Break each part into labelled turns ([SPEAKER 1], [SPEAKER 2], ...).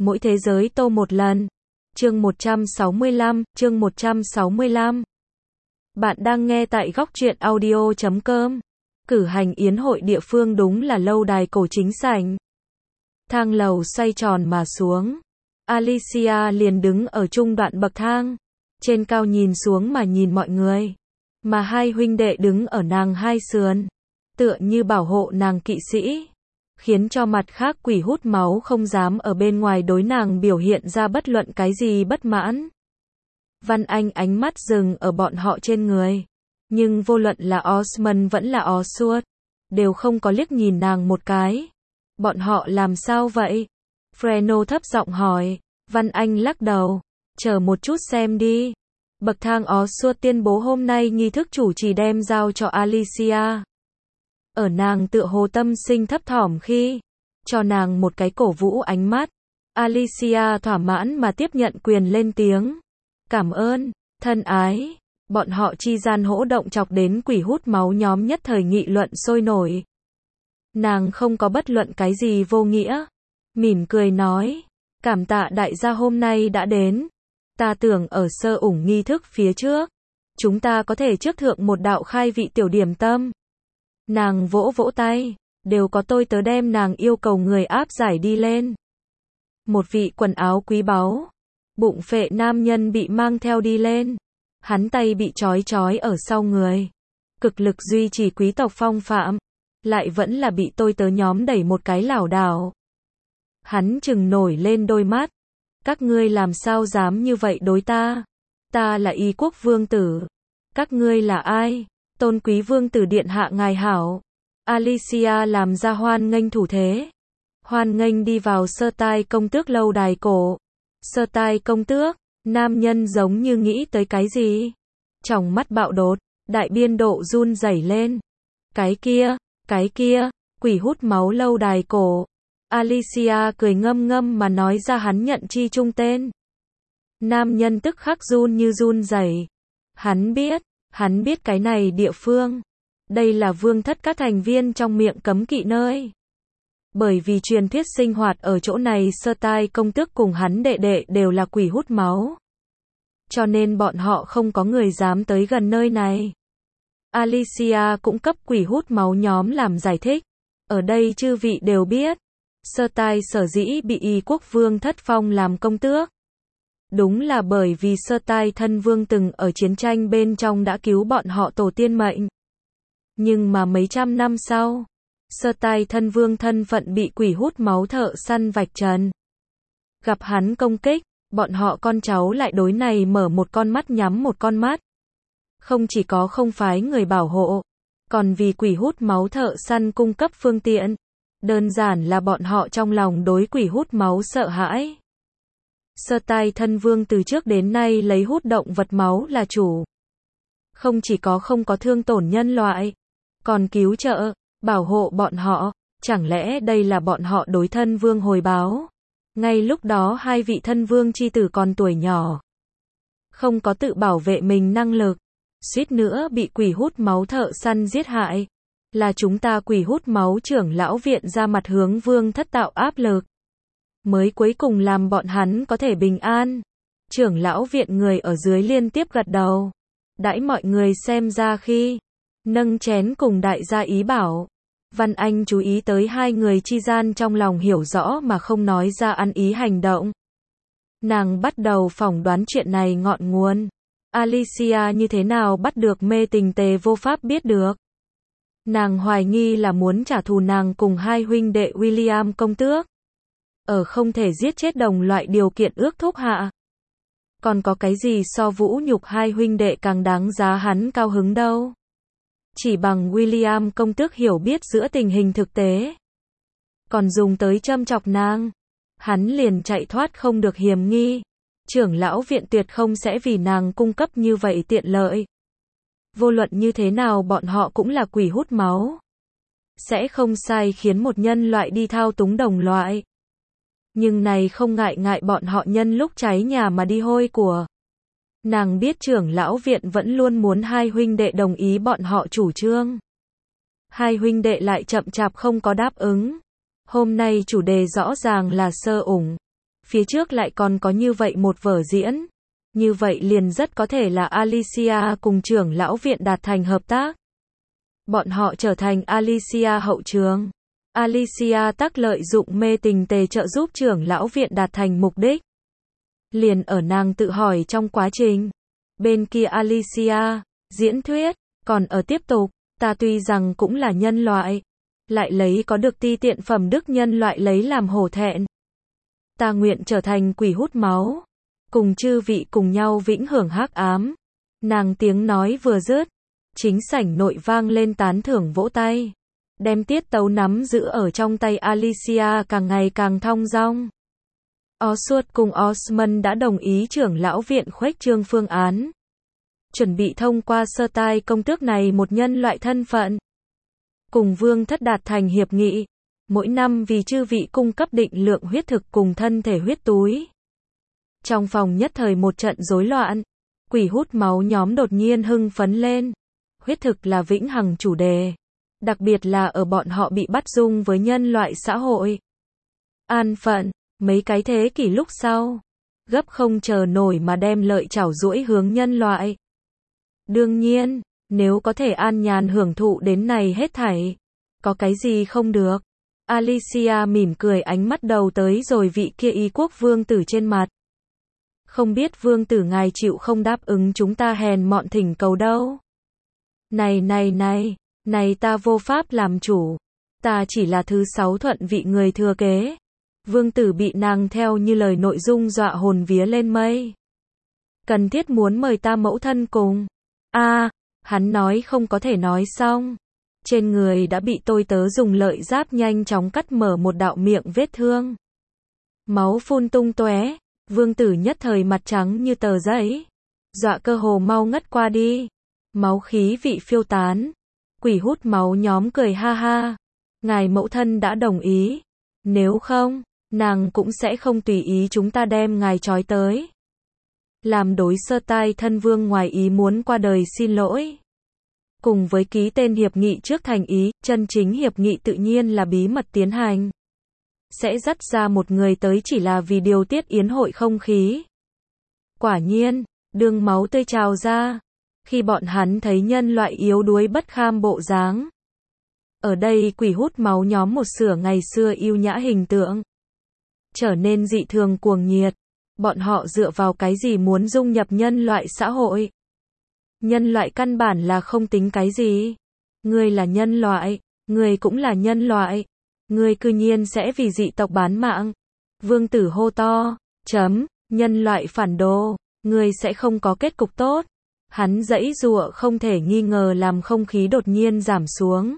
[SPEAKER 1] Mỗi thế giới tô một lần. Chương 165. Bạn đang nghe tại góc truyện audio.com. Cử hành yến hội địa phương đúng là lâu đài cổ chính sảnh. Thang lầu xoay tròn mà xuống. Alicia liền đứng ở trung đoạn bậc thang. Trên cao nhìn xuống mà nhìn mọi người. Mà hai huynh đệ đứng ở nàng hai sườn. Tựa như bảo hộ nàng kỵ sĩ. Khiến cho mặt khác quỷ hút máu không dám ở bên ngoài đối nàng biểu hiện ra bất luận cái gì bất mãn. Văn Anh ánh mắt dừng ở bọn họ trên người. Nhưng vô luận là Osmond vẫn là Oswald, đều không có liếc nhìn nàng một cái. Bọn họ làm sao vậy? Freno thấp giọng hỏi. Văn Anh lắc đầu. Chờ một chút xem đi. Bậc thang Oswald tuyên bố hôm nay nghi thức chủ trì đem giao cho Alicia. Ở nàng tựa hồ tâm sinh thấp thỏm khi cho nàng một cái cổ vũ ánh mắt. Alicia thỏa mãn mà tiếp nhận quyền lên tiếng. Cảm ơn, thân ái. Bọn họ chi gian hỗ động chọc đến quỷ hút máu nhóm nhất thời nghị luận sôi nổi. Nàng không có bất luận cái gì vô nghĩa. Mỉm cười nói. Cảm tạ đại gia hôm nay đã đến. Ta tưởng ở sơ ủng nghi thức phía trước. Chúng ta có thể trước thượng một đạo khai vị tiểu điểm tâm. Nàng vỗ vỗ tay. Đều có tôi tớ đem nàng yêu cầu người áp giải đi lên. Một vị quần áo quý báu. Bụng phệ nam nhân bị mang theo đi lên. Hắn tay bị trói ở sau người. Cực lực duy trì quý tộc phong phạm. Lại vẫn là bị tôi tớ nhóm đẩy một cái lảo đảo. Hắn trừng nổi lên đôi mắt. Các ngươi làm sao dám như vậy đối ta? Ta là Y quốc vương tử. Các ngươi là ai? Tôn quý vương tử điện hạ ngài hảo. Alicia làm ra hoan nghênh thủ thế. Hoan nghênh đi vào sơ tai công tước lâu đài cổ. Sơ tai công tước, nam nhân giống như nghĩ tới cái gì. Trong mắt bạo đột, đại biên độ run rẩy lên. Cái kia, quỷ hút máu lâu đài cổ. Alicia cười ngâm ngâm mà nói ra hắn nhận chi chung tên. Nam nhân tức khắc run như run rẩy. Hắn biết cái này địa phương. Đây là vương thất các thành viên trong miệng cấm kỵ nơi. Bởi vì truyền thuyết sinh hoạt ở chỗ này sơ tai công tước cùng hắn đệ đệ đều là quỷ hút máu. Cho nên bọn họ không có người dám tới gần nơi này. Alicia cũng cấp quỷ hút máu nhóm làm giải thích. Ở đây chư vị đều biết. Sơ tai sở dĩ bị Y quốc vương thất phong làm công tước. Đúng là bởi vì sơ tai thân vương từng ở chiến tranh bên trong đã cứu bọn họ tổ tiên mệnh. Nhưng mà mấy trăm năm sau, sơ tai thân vương thân phận bị quỷ hút máu thợ săn vạch trần. Gặp hắn công kích, bọn họ con cháu lại đối này mở một con mắt nhắm một con mắt. Không chỉ có không phái người bảo hộ, còn vì quỷ hút máu thợ săn cung cấp phương tiện. Đơn giản là bọn họ trong lòng đối quỷ hút máu sợ hãi. Sơ tai thân vương từ trước đến nay lấy hút động vật máu là chủ. Không chỉ có không có thương tổn nhân loại, còn cứu trợ, bảo hộ bọn họ. Chẳng lẽ đây là bọn họ đối thân vương hồi báo? Ngay lúc đó hai vị thân vương chi tử còn tuổi nhỏ. Không có tự bảo vệ mình năng lực. Suýt nữa bị quỷ hút máu thợ săn giết hại. Là chúng ta quỷ hút máu trưởng lão viện ra mặt hướng vương thất tạo áp lực. Mới cuối cùng làm bọn hắn có thể bình an. Trưởng lão viện người ở dưới liên tiếp gật đầu. Đãi mọi người xem ra khi nâng chén cùng đại gia ý bảo. Văn Anh chú ý tới hai người chi gian trong lòng hiểu rõ mà không nói ra ăn ý hành động. Nàng bắt đầu phỏng đoán chuyện này ngọn nguồn. Alicia như thế nào bắt được mê tình tề vô pháp biết được. Nàng hoài nghi là muốn trả thù nàng cùng hai huynh đệ William công tước. Ở không thể giết chết đồng loại điều kiện ước thúc hạ. Còn có cái gì so vũ nhục hai huynh đệ càng đáng giá hắn cao hứng đâu. Chỉ bằng William công tước hiểu biết giữa tình hình thực tế. Còn dùng tới châm chọc nàng. Hắn liền chạy thoát không được hiểm nghi. Trưởng lão viện tuyệt không sẽ vì nàng cung cấp như vậy tiện lợi. Vô luận như thế nào bọn họ cũng là quỷ hút máu. Sẽ không sai khiến một nhân loại đi thao túng đồng loại. Nhưng này không ngại bọn họ nhân lúc cháy nhà mà đi hôi của. Nàng biết trưởng lão viện vẫn luôn muốn hai huynh đệ đồng ý bọn họ chủ trương. Hai huynh đệ lại chậm chạp không có đáp ứng. Hôm nay chủ đề rõ ràng là sơ ủng. phía trước lại còn có như vậy một vở diễn. Như vậy liền rất có thể là Alicia cùng trưởng lão viện đạt thành hợp tác. Bọn họ trở thành Alicia hậu trường. Alicia tác lợi dụng mê tình tề trợ giúp trưởng lão viện đạt thành mục đích. Liền ở nàng tự hỏi trong quá trình. Bên kia Alicia, diễn thuyết, còn ở tiếp tục, ta tuy rằng cũng là nhân loại, lại lấy có được ti tiện phẩm đức nhân loại lấy làm hổ thẹn. Ta nguyện trở thành quỷ hút máu, cùng chư vị cùng nhau vĩnh hưởng hắc ám. Nàng tiếng nói vừa dứt, chính sảnh nội vang lên tán thưởng vỗ tay. Đem tiết tấu nắm giữ ở trong tay Alicia càng ngày càng thong dong. Oswald cùng Osmond đã đồng ý trưởng lão viện khuếch trương phương án. Chuẩn bị thông qua sơ tai công tước này một nhân loại thân phận. Cùng vương thất đạt thành hiệp nghị. Mỗi năm vì chư vị cung cấp định lượng huyết thực cùng thân thể huyết túi. Trong phòng nhất thời một trận rối loạn. Quỷ hút máu nhóm đột nhiên hưng phấn lên. Huyết thực là vĩnh hằng chủ đề. Đặc biệt là ở bọn họ bị bắt dung với nhân loại xã hội. An phận, mấy cái thế kỷ lúc sau. Gấp không chờ nổi mà đem lợi chảo duỗi hướng nhân loại. Đương nhiên, nếu có thể an nhàn hưởng thụ đến này hết thảy. Có cái gì không được. Alicia mỉm cười ánh mắt đầu tới rồi vị kia y quốc vương tử trên mặt. Không biết vương tử ngài chịu không đáp ứng chúng ta hèn mọn thỉnh cầu đâu. Này ta vô pháp làm chủ. Ta chỉ là thứ 6 thuận vị người thừa kế. Vương tử bị nàng theo như lời nội dung dọa hồn vía lên mây. Cần thiết muốn mời ta mẫu thân cùng. Hắn nói không có thể nói xong. Trên người đã bị tôi tớ dùng lợi giáp nhanh chóng cắt mở một đạo miệng vết thương. Máu phun tung tóe. Vương tử nhất thời mặt trắng như tờ giấy. Dọa cơ hồ mau ngất qua đi. Máu khí vị phiêu tán. Quỷ hút máu nhóm cười ha ha. Ngài mẫu thân đã đồng ý. Nếu không, nàng cũng sẽ không tùy ý chúng ta đem ngài trói tới. Làm đối sơ tai thân vương ngoài ý muốn qua đời xin lỗi. Cùng với ký tên hiệp nghị trước thành ý, chân chính hiệp nghị tự nhiên là bí mật tiến hành. Sẽ dắt ra một người tới chỉ là vì điều tiết yến hội không khí. Quả nhiên, đường máu tươi trào ra. Khi bọn hắn thấy nhân loại yếu đuối bất kham bộ dáng. Ở đây quỷ hút máu nhóm một sửa ngày xưa yêu nhã hình tượng. Trở nên dị thường cuồng nhiệt. Bọn họ dựa vào cái gì muốn dung nhập nhân loại xã hội? Nhân loại căn bản là không tính cái gì. Ngươi là nhân loại, ngươi cũng là nhân loại. Ngươi cư nhiên sẽ vì dị tộc bán mạng. Vương tử hô to, nhân loại phản đồ, ngươi sẽ không có kết cục tốt. Hắn giãy giụa không thể nghi ngờ làm không khí đột nhiên giảm xuống.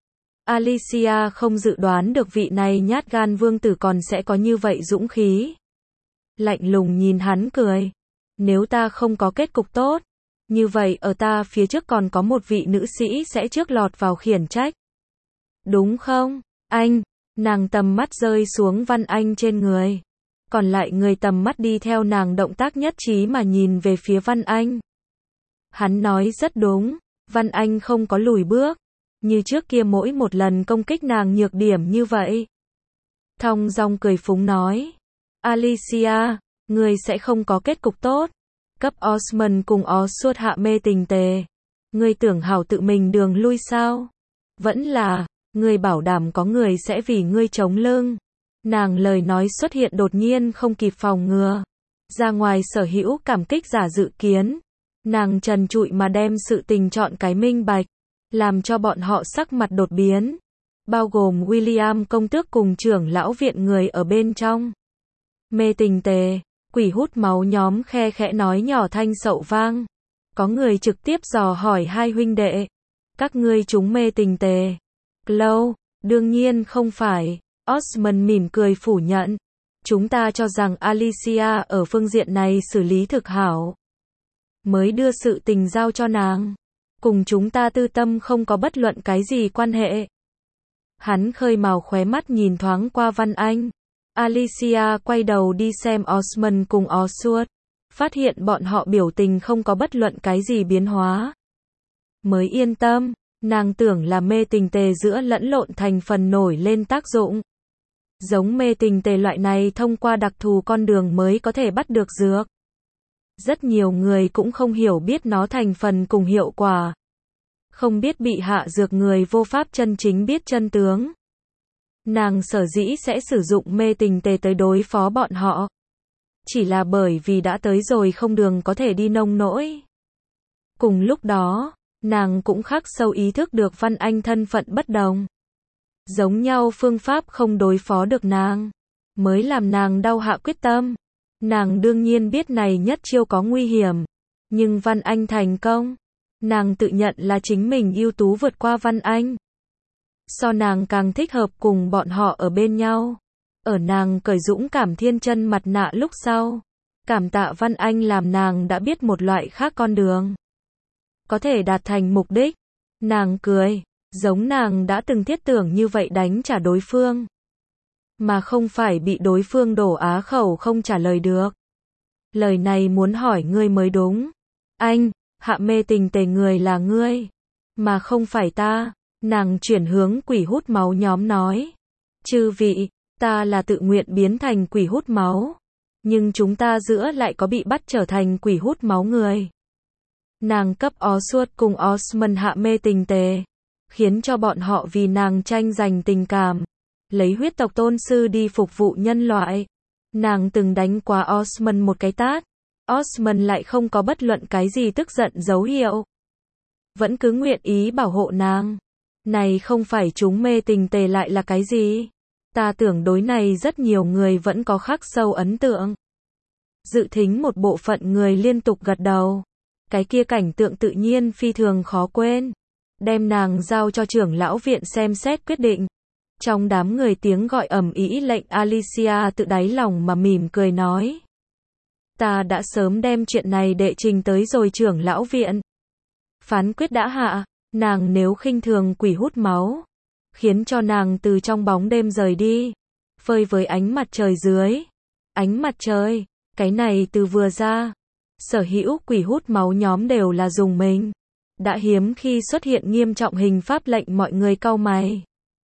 [SPEAKER 1] Alicia không dự đoán được vị này nhát gan vương tử còn sẽ có như vậy dũng khí. Lạnh lùng nhìn hắn cười. Nếu ta không có kết cục tốt, như vậy ở ta phía trước còn có một vị nữ sĩ sẽ trước lọt vào khiển trách. Đúng không, anh? Nàng tầm mắt rơi xuống Văn Anh trên người. Còn lại người tầm mắt đi theo nàng động tác nhất trí mà nhìn về phía Văn Anh. Hắn nói rất đúng, Văn Anh không có lùi bước. Như trước kia mỗi một lần công kích nàng nhược điểm như vậy. Thong dong cười phúng nói. Alicia, ngươi sẽ không có kết cục tốt. Cấp Osmond cùng Oswald hạ mê tình tề. Ngươi tưởng hảo tự mình đường lui sao? Vẫn là, ngươi bảo đảm có người sẽ vì ngươi chống lưng. Nàng lời nói xuất hiện đột nhiên không kịp phòng ngừa. Ra ngoài sở hữu cảm kích giả dự kiến. Nàng trần trụi mà đem sự tình chọn cái minh bạch. Làm cho bọn họ sắc mặt đột biến. Bao gồm William công tước cùng trưởng lão viện người ở bên trong. Mê tình tề, quỷ hút máu nhóm khe khẽ nói nhỏ thanh sậu vang. Có người trực tiếp dò hỏi hai huynh đệ. Các ngươi chúng mê tình tề. Chloe, đương nhiên không phải. Osmond mỉm cười phủ nhận. Chúng ta cho rằng Alicia ở phương diện này xử lý thực hảo. Mới đưa sự tình giao cho nàng. Cùng chúng ta tư tâm không có bất luận cái gì quan hệ. Hắn khơi mào khóe mắt nhìn thoáng qua Văn Anh. Alicia quay đầu đi xem Osmond cùng Oswald. Phát hiện bọn họ biểu tình không có bất luận cái gì biến hóa. Mới yên tâm, nàng tưởng là mê tình tề giữa lẫn lộn thành phần nổi lên tác dụng. Giống mê tình tề loại này thông qua đặc thù con đường mới có thể bắt được dược. Rất nhiều người cũng không hiểu biết nó thành phần cùng hiệu quả. Không biết bị hạ dược người vô pháp chân chính biết chân tướng. Nàng sở dĩ sẽ sử dụng mê tình tề tới đối phó bọn họ. Chỉ là bởi vì đã tới rồi không đường có thể đi nông nỗi. Cùng lúc đó, nàng cũng khắc sâu ý thức được Văn Anh thân phận bất đồng. Giống nhau phương pháp không đối phó được nàng, mới làm nàng đau hạ quyết tâm. Nàng đương nhiên biết này nhất chiêu có nguy hiểm, nhưng Văn Anh thành công. Nàng tự nhận là chính mình ưu tú vượt qua Văn Anh. So nàng càng thích hợp cùng bọn họ ở bên nhau. Ở nàng cởi dũng cảm thiên chân mặt nạ lúc sau, cảm tạ Văn Anh làm nàng đã biết một loại khác con đường. Có thể đạt thành mục đích. Nàng cười, giống nàng đã từng thiết tưởng như vậy đánh trả đối phương. Mà không phải bị đối phương đổ á khẩu không trả lời được. Lời này muốn hỏi ngươi mới đúng. Anh, hạ mê tình tề người là ngươi, mà không phải ta. Nàng chuyển hướng quỷ hút máu nhóm nói. Chư vị, ta là tự nguyện biến thành quỷ hút máu. Nhưng chúng ta giữa lại có bị bắt trở thành quỷ hút máu người. Nàng cấp Oswald cùng Osmond hạ mê tình tề, khiến cho bọn họ vì nàng tranh giành tình cảm, lấy huyết tộc tôn sư đi phục vụ nhân loại. Nàng từng đánh qua Osmond một cái tát, Osmond lại không có bất luận cái gì tức giận dấu hiệu, vẫn cứ nguyện ý bảo hộ nàng. Này không phải chúng mê tình tề lại là cái gì? Ta tưởng đối này rất nhiều người vẫn có khắc sâu ấn tượng. Dự thính một bộ phận người liên tục gật đầu. Cái kia cảnh tượng tự nhiên phi thường khó quên. Đem nàng giao cho trưởng lão viện xem xét quyết định. Trong đám người tiếng gọi ầm ĩ lệnh Alicia tự đáy lòng mà mỉm cười nói. Ta đã sớm đem chuyện này đệ trình tới rồi trưởng lão viện. Phán quyết đã hạ, nàng nếu khinh thường quỷ hút máu, khiến cho nàng từ trong bóng đêm rời đi, phơi với ánh mặt trời dưới. Ánh mặt trời, cái này từ vừa ra, sở hữu quỷ hút máu nhóm đều là dùng mình. Đã hiếm khi xuất hiện nghiêm trọng hình pháp lệnh mọi người cau mày.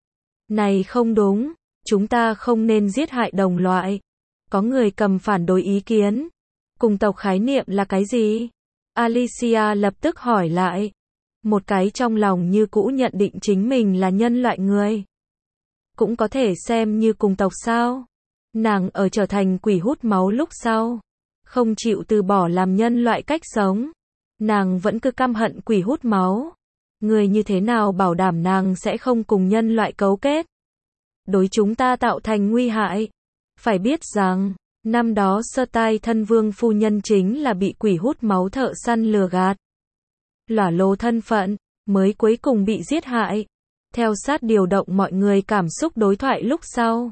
[SPEAKER 1] Này không đúng, chúng ta không nên giết hại đồng loại. Có người cầm phản đối ý kiến. Cùng tộc khái niệm là cái gì? Alicia lập tức hỏi lại. Một cái trong lòng như cũ nhận định chính mình là nhân loại người. Cũng có thể xem như cùng tộc sao? Nàng ở trở thành quỷ hút máu lúc sau, không chịu từ bỏ làm nhân loại cách sống. Nàng vẫn cứ căm hận quỷ hút máu. Người như thế nào bảo đảm nàng sẽ không cùng nhân loại cấu kết? Đối chúng ta tạo thành nguy hại. Phải biết rằng, năm đó Sơ Tai thân vương phu nhân chính là bị quỷ hút máu thợ săn lừa gạt. Lỏa lồ thân phận, mới cuối cùng bị giết hại. Theo sát điều động mọi người cảm xúc đối thoại lúc sau.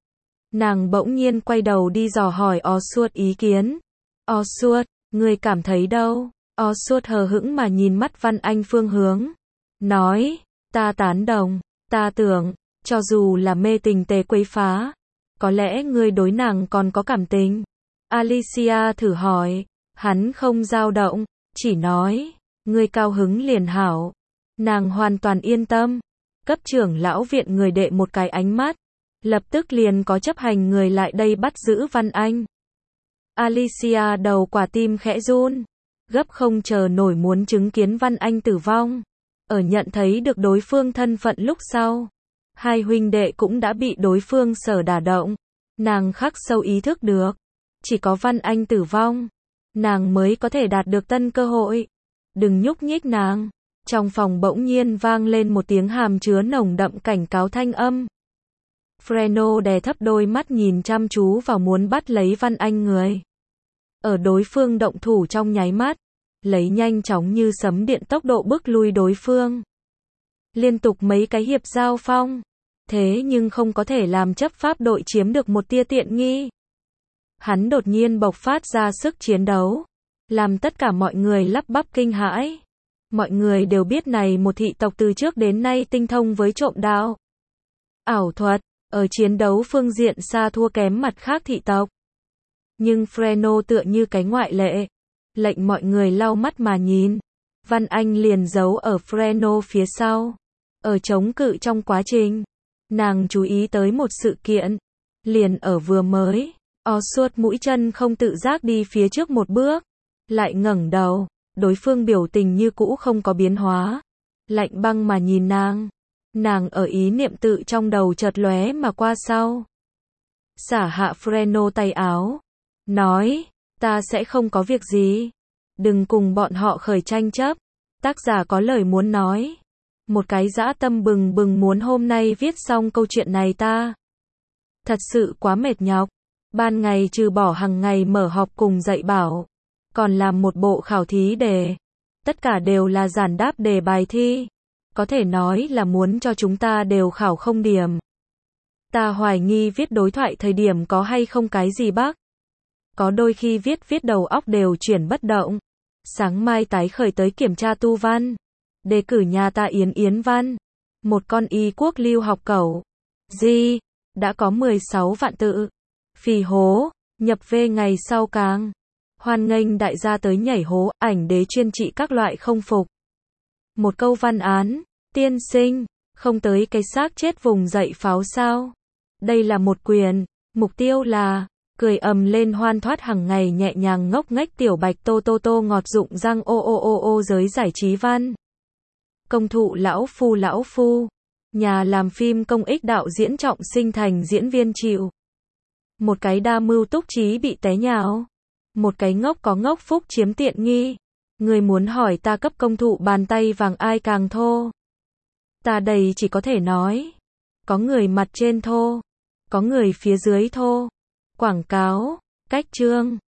[SPEAKER 1] Nàng bỗng nhiên quay đầu đi dò hỏi Oswald ý kiến. Oswald, ngươi cảm thấy đâu? Oswald hờ hững mà nhìn mắt Văn Anh phương hướng. Nói, ta tán đồng, ta tưởng, cho dù là mê tình tề quấy phá, có lẽ ngươi đối nàng còn có cảm tình. Alicia thử hỏi, hắn không dao động, chỉ nói, ngươi cao hứng liền hảo. Nàng hoàn toàn yên tâm, cấp trưởng lão viện người đệ một cái ánh mắt, lập tức liền có chấp hành người lại đây bắt giữ Văn Anh. Alicia đầu quả tim khẽ run, gấp không chờ nổi muốn chứng kiến Văn Anh tử vong. Ở nhận thấy được đối phương thân phận lúc sau, hai huynh đệ cũng đã bị đối phương sở đả động. Nàng khắc sâu ý thức được, chỉ có Văn Anh tử vong, nàng mới có thể đạt được tân cơ hội. Đừng nhúc nhích nàng. Trong phòng bỗng nhiên vang lên một tiếng hàm chứa nồng đậm cảnh cáo thanh âm. Freno đè thấp đôi mắt nhìn chăm chú vào muốn bắt lấy Văn Anh người. Ở đối phương động thủ trong nháy mắt, lấy nhanh chóng như sấm điện tốc độ bức lui đối phương. Liên tục mấy cái hiệp giao phong, thế nhưng không có thể làm chấp pháp đội chiếm được một tia tiện nghi. Hắn đột nhiên bộc phát ra sức chiến đấu, làm tất cả mọi người lắp bắp kinh hãi. Mọi người đều biết này một thị tộc từ trước đến nay tinh thông với trộm đạo, ảo thuật, ở chiến đấu phương diện xa thua kém mặt khác thị tộc. Nhưng Freno tựa như cái ngoại lệ, lệnh mọi người lau mắt mà nhìn. Văn Anh liền giấu ở Freno phía sau. Ở chống cự trong quá trình, nàng chú ý tới một sự kiện. Liền ở vừa mới, suốt mũi chân không tự giác đi phía trước một bước, lại ngẩng đầu, đối phương biểu tình như cũ không có biến hóa, lạnh băng mà nhìn nàng. Nàng ở ý niệm tự trong đầu chợt lóe mà qua sau. Xả hạ Freno tay áo, nói, ta sẽ không có việc gì. Đừng cùng bọn họ khởi tranh chấp. Tác giả có lời muốn nói. Một cái dã tâm bừng bừng muốn hôm nay viết xong câu chuyện này ta. Thật sự quá mệt nhọc. Ban ngày trừ bỏ hàng ngày mở họp cùng dạy bảo, còn làm một bộ khảo thí đề. Tất cả đều là giản đáp đề bài thi. Có thể nói là muốn cho chúng ta đều khảo không điểm. Ta hoài nghi viết đối thoại thời điểm có hay không cái gì bác. Có đôi khi viết đầu óc đều chuyển bất động. Sáng mai tái khởi tới kiểm tra tu văn. Đề cử nhà ta Yến Văn. Một con Y Quốc lưu học cẩu. Gì? Đã có 16 vạn tự. Phì hố. Nhập về ngày sau càng. Hoan nghênh đại gia tới nhảy hố. Ảnh đế chuyên trị các loại không phục. Một câu văn án. Tiên sinh. Không tới cái xác chết vùng dậy pháo sao. Đây là một quyền. Mục tiêu là cười ầm lên hoan thoát hàng ngày nhẹ nhàng ngốc nghếch tiểu bạch tô ngọt dụng răng ô giới giải trí văn. Công thụ lão phu. Nhà làm phim công ích đạo diễn trọng sinh thành diễn viên chịu. Một cái đa mưu túc trí bị té nhào. Một cái ngốc có ngốc phúc chiếm tiện nghi. Người muốn hỏi ta cấp công thụ bàn tay vàng ai càng thô. Ta đây chỉ có thể nói. Có người mặt trên thô. Có người phía dưới thô. Quảng cáo, cách chương.